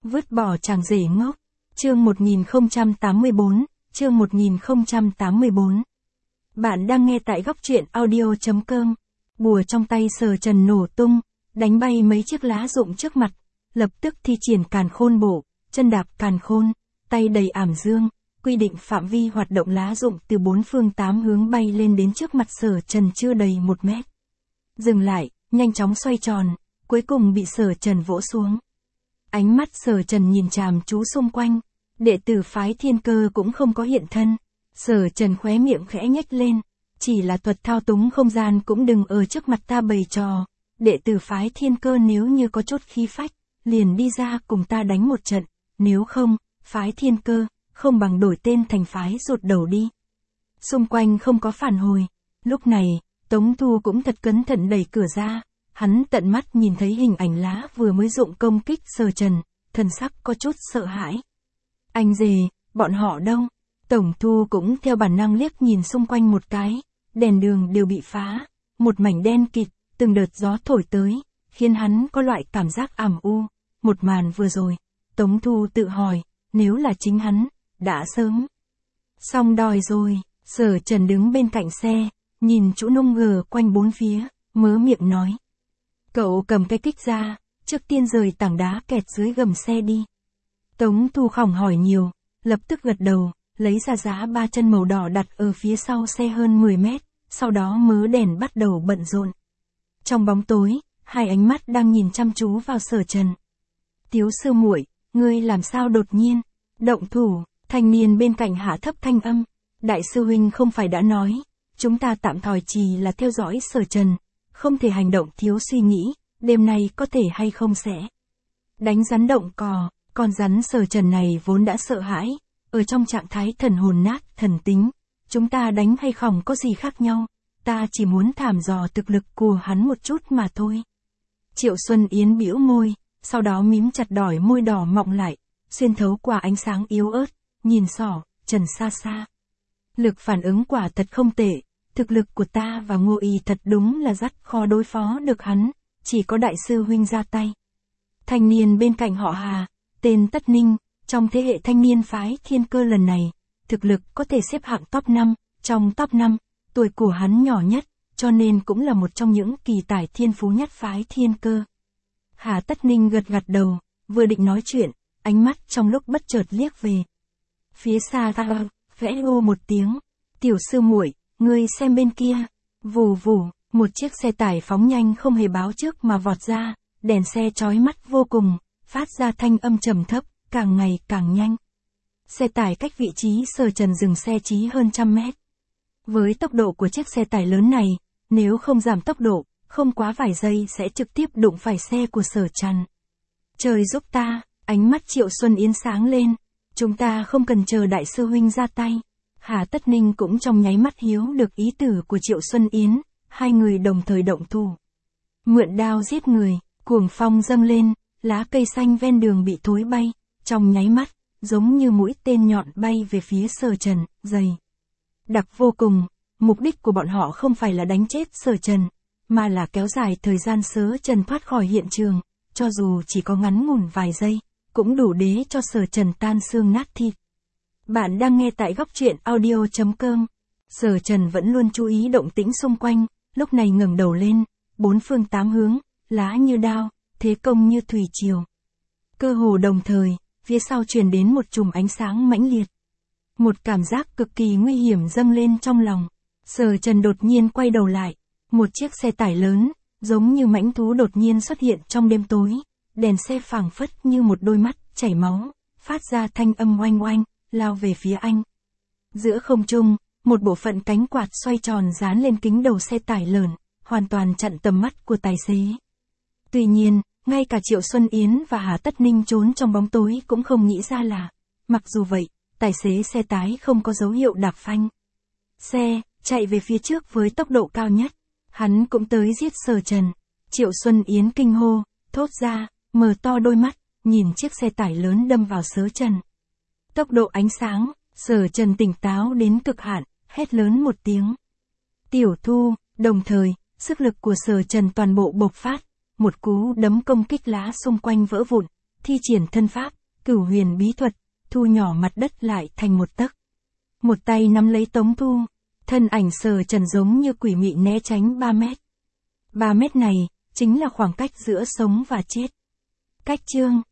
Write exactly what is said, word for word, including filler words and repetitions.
Vứt bỏ chàng rể ngốc. Chương một nghìn không trăm tám mươi tư, chương một nghìn không trăm tám mươi tư. Bạn đang nghe tại góc truyện audio.com. Bùa trong tay Sở Trần nổ tung, đánh bay mấy chiếc lá rụng trước mặt, lập tức thi triển càn khôn bộ, chân đạp càn khôn, tay đầy ảm dương, quy định phạm vi hoạt động lá rụng từ bốn phương tám hướng bay lên đến trước mặt Sở Trần chưa đầy một mét. Dừng lại, nhanh chóng xoay tròn, cuối cùng bị Sở Trần vỗ xuống. Ánh mắt Sở Trần nhìn chằm chú xung quanh, đệ tử phái Thiên Cơ cũng không có hiện thân. Sở Trần khóe miệng khẽ nhếch lên, chỉ là thuật thao túng không gian cũng đừng ở trước mặt ta bày trò. Đệ tử phái Thiên Cơ nếu như có chút khí phách, liền đi ra cùng ta đánh một trận, nếu không, phái Thiên Cơ, không bằng đổi tên thành phái rụt đầu đi. Xung quanh không có phản hồi, lúc này, Tống Thu cũng thật cẩn thận đẩy cửa ra, hắn tận mắt nhìn thấy hình ảnh lá vừa mới dụng công kích Sở Trần, thần sắc có chút sợ hãi. Anh dề, bọn họ đâu? Tổng Thu cũng theo bản năng liếc nhìn xung quanh một cái, đèn đường đều bị phá, một mảnh đen kịt, từng đợt gió thổi tới, khiến hắn có loại cảm giác ảm u. Một màn vừa rồi, Tống Thu tự hỏi, nếu là chính hắn, đã sớm xong đòi rồi. Sở Trần đứng bên cạnh xe, nhìn chỗ nông gờ quanh bốn phía, mớ miệng nói. Cậu cầm cái kích ra, trước tiên rời tảng đá kẹt dưới gầm xe đi. Tống Thu không hỏi nhiều, lập tức gật đầu, lấy ra giá ba chân màu đỏ đặt ở phía sau xe hơn mười mét, sau đó mớ đèn bắt đầu bận rộn. Trong bóng tối, hai ánh mắt đang nhìn chăm chú vào Sở Trần. Tiếu sư muội, ngươi làm sao đột nhiên động thủ? Thanh niên bên cạnh hạ thấp thanh âm. Đại sư huynh không phải đã nói, chúng ta tạm thời chỉ là theo dõi Sở Trần, không thể hành động thiếu suy nghĩ, đêm nay có thể hay không sẽ đánh rắn động cò. Con rắn Sở Trần này vốn đã sợ hãi, ở trong trạng thái thần hồn nát thần tính, chúng ta đánh hay không có gì khác nhau, ta chỉ muốn thăm dò thực lực của hắn một chút mà thôi. Triệu Xuân Yến bĩu môi, sau đó mím chặt đỏi môi đỏ mọng lại, xuyên thấu qua ánh sáng yếu ớt, nhìn Sở Trần xa xa. Lực phản ứng quả thật không tệ, thực lực của ta và Ngô Y thật đúng là rất khó đối phó được hắn, chỉ có đại sư huynh ra tay. Thanh niên bên cạnh họ Hà, tên Tất Ninh, trong thế hệ thanh niên phái Thiên Cơ lần này, thực lực có thể xếp hạng top năm, trong top năm, tuổi của hắn nhỏ nhất, cho nên cũng là một trong những kỳ tài thiên phú nhất phái Thiên Cơ. Hà Tất Ninh gật gật đầu, vừa định nói chuyện, ánh mắt trong lúc bất chợt liếc về phía xa ra, vẽ ô một tiếng. Tiểu sư muội, ngươi xem bên kia. Vù vù, một chiếc xe tải phóng nhanh không hề báo trước mà vọt ra, đèn xe chói mắt vô cùng, phát ra thanh âm trầm thấp, càng ngày càng nhanh. Xe tải cách vị trí Sở Trần dừng xe chí hơn trăm mét. Với tốc độ của chiếc xe tải lớn này, nếu không giảm tốc độ, không quá vài giây sẽ trực tiếp đụng phải xe của Sở Trần. Trời giúp ta, ánh mắt Triệu Xuân Yến sáng lên, chúng ta không cần chờ đại sư huynh ra tay. Hà Tất Ninh cũng trong nháy mắt hiếu được ý tử của Triệu Xuân Yến, hai người đồng thời động thủ. Mượn đao giết người, cuồng phong dâng lên, lá cây xanh ven đường bị thối bay, trong nháy mắt, giống như mũi tên nhọn bay về phía Sở Trần, dày đặc vô cùng. Mục đích của bọn họ không phải là đánh chết Sở Trần, mà là kéo dài thời gian Sở Trần thoát khỏi hiện trường, cho dù chỉ có ngắn ngủn vài giây, cũng đủ để cho Sở Trần tan xương nát thịt. Bạn đang nghe tại góc truyện audio.com. Sở Trần vẫn luôn chú ý động tĩnh xung quanh, lúc này ngẩng đầu lên, bốn phương tám hướng, lá như đao, thế công như thủy triều. Cơ hồ đồng thời, phía sau truyền đến một chùm ánh sáng mãnh liệt. Một cảm giác cực kỳ nguy hiểm dâng lên trong lòng. Sở Trần đột nhiên quay đầu lại, một chiếc xe tải lớn, giống như mãnh thú đột nhiên xuất hiện trong đêm tối, đèn xe phảng phất như một đôi mắt chảy máu, phát ra thanh âm oanh oanh, lao về phía anh. Giữa không trung, một bộ phận cánh quạt xoay tròn dán lên kính đầu xe tải lớn, hoàn toàn chặn tầm mắt của tài xế. Tuy nhiên, ngay cả Triệu Xuân Yến và Hà Tất Ninh trốn trong bóng tối cũng không nghĩ ra là, mặc dù vậy, tài xế xe tải không có dấu hiệu đạp phanh. Xe, chạy về phía trước với tốc độ cao nhất, hắn cũng tới giết Sở Trần. Triệu Xuân Yến kinh hô, thốt ra, mở to đôi mắt, nhìn chiếc xe tải lớn đâm vào Sở Trần. Tốc độ ánh sáng, Sở Trần tỉnh táo đến cực hạn, hét lớn một tiếng. Tiểu Thu, đồng thời, sức lực của Sở Trần toàn bộ bộc phát, một cú đấm công kích lá xung quanh vỡ vụn, thi triển thân pháp, Cửu huyền bí thuật, thu nhỏ mặt đất lại thành một tấc. Một tay nắm lấy Tống Thu, thân ảnh Sở Trần giống như quỷ mị né tránh ba mét. ba mét này, chính là khoảng cách giữa sống và chết. Cách chương